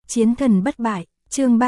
Chiến thần bất bại, chương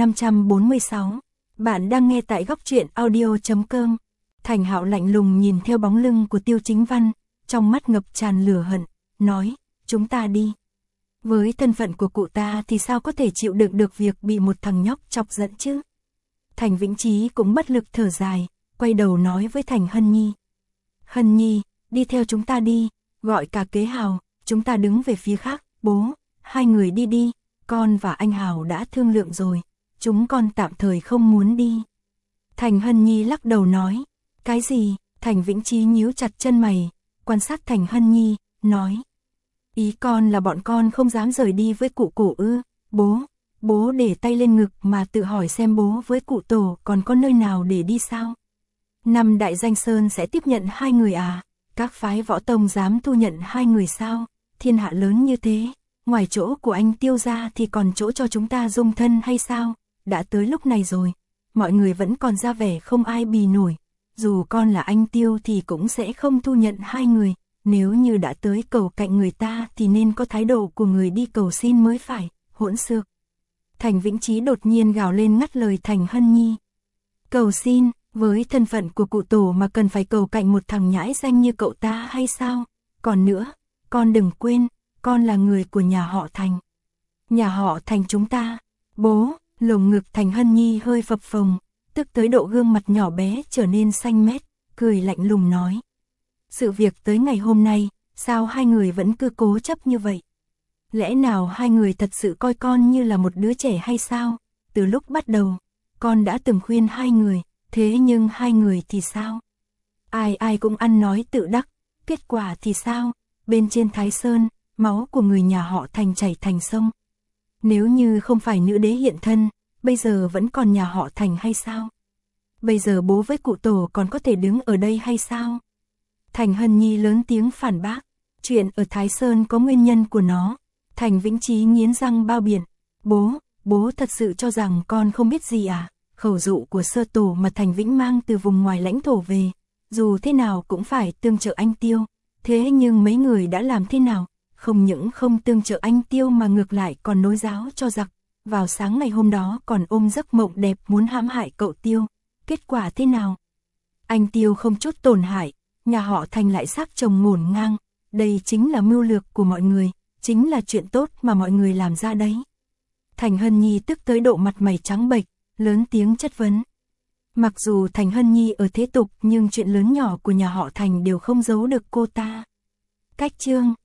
3546. Bạn đang nghe tại góc truyện audio.com. Thành Hạo lạnh lùng nhìn theo bóng lưng của Tiêu Chính Văn, trong mắt ngập tràn lửa hận, nói, chúng ta đi. Với thân phận của cụ ta thì sao có thể chịu đựng được việc bị một thằng nhóc chọc giận chứ? Thành Vĩnh Chí cũng bất lực thở dài, quay đầu nói với Thành Hân Nhi. Hân Nhi, đi theo chúng ta đi, gọi cả Kế Hào, chúng ta đứng về phía khác, bố, hai người đi đi, con và anh Hào đã thương lượng rồi, chúng con tạm thời không muốn đi. Thành Hân Nhi lắc đầu nói, cái gì? Thành Vĩnh Chí nhíu chặt chân mày, quan sát Thành Hân Nhi, nói. Ý con là bọn con không dám rời đi với cụ Cổ ư? Bố để tay lên ngực mà tự hỏi xem bố với cụ Tổ còn có nơi nào để đi sao? Năm Đại Danh Sơn sẽ tiếp nhận hai người à? Các phái võ tông dám thu nhận hai người sao? Thiên hạ lớn như thế, ngoài chỗ của anh Tiêu ra thì còn chỗ cho chúng ta dung thân hay sao? Đã tới lúc này rồi, mọi người vẫn còn ra vẻ không ai bì nổi. Dù con là anh Tiêu thì cũng sẽ không thu nhận hai người. Nếu như đã tới cầu cạnh người ta thì nên có thái độ của người đi cầu xin mới phải, hỗn xược. Thành Vĩnh Chí đột nhiên gào lên ngắt lời Thành Hân Nhi. Cầu xin, với thân phận của cụ Tổ mà cần phải cầu cạnh một thằng nhãi danh như cậu ta hay sao? Còn nữa, con đừng quên, con là người của nhà họ Thành. Nhà họ Thành chúng ta, bố, lồng ngực Thành Hân Nhi hơi phập phồng, tức tới độ gương mặt nhỏ bé trở nên xanh mét, cười lạnh lùng nói. Sự việc tới ngày hôm nay, sao hai người vẫn cứ cố chấp như vậy? Lẽ nào hai người thật sự coi con như là một đứa trẻ hay sao? Từ lúc bắt đầu, con đã từng khuyên hai người, thế nhưng hai người thì sao? Ai cũng ăn nói tự đắc, kết quả thì sao? Bên trên Thái Sơn, máu của người nhà họ Thành chảy thành sông. Nếu như không phải nữ đế hiện thân, bây giờ vẫn còn nhà họ Thành hay sao? Bây giờ bố với cụ Tổ còn có thể đứng ở đây hay sao? Thành Hân Nhi lớn tiếng phản bác, chuyện ở Thái Sơn có nguyên nhân của nó. Thành Vĩnh Chí nghiến răng bao biện, bố thật sự cho rằng con không biết gì à? Khẩu dụ của Sơ Tổ mà Thành Vĩnh mang từ vùng ngoài lãnh thổ về, dù thế nào cũng phải tương trợ anh Tiêu. Thế nhưng mấy người đã làm thế nào? Không những không tương trợ anh Tiêu mà ngược lại còn nối giáo cho giặc. Vào sáng ngày hôm đó còn ôm giấc mộng đẹp muốn hãm hại cậu Tiêu. Kết quả thế nào? Anh Tiêu không chút tổn hại, nhà họ Thành lại xác chồng ngổn ngang. Đây chính là mưu lược của mọi người, chính là chuyện tốt mà mọi người làm ra đấy. Thành Hân Nhi tức tới độ mặt mày trắng bệch, lớn tiếng chất vấn. Mặc dù Thành Hân Nhi ở thế tục nhưng chuyện lớn nhỏ của nhà họ Thành đều không giấu được cô ta. Cách chương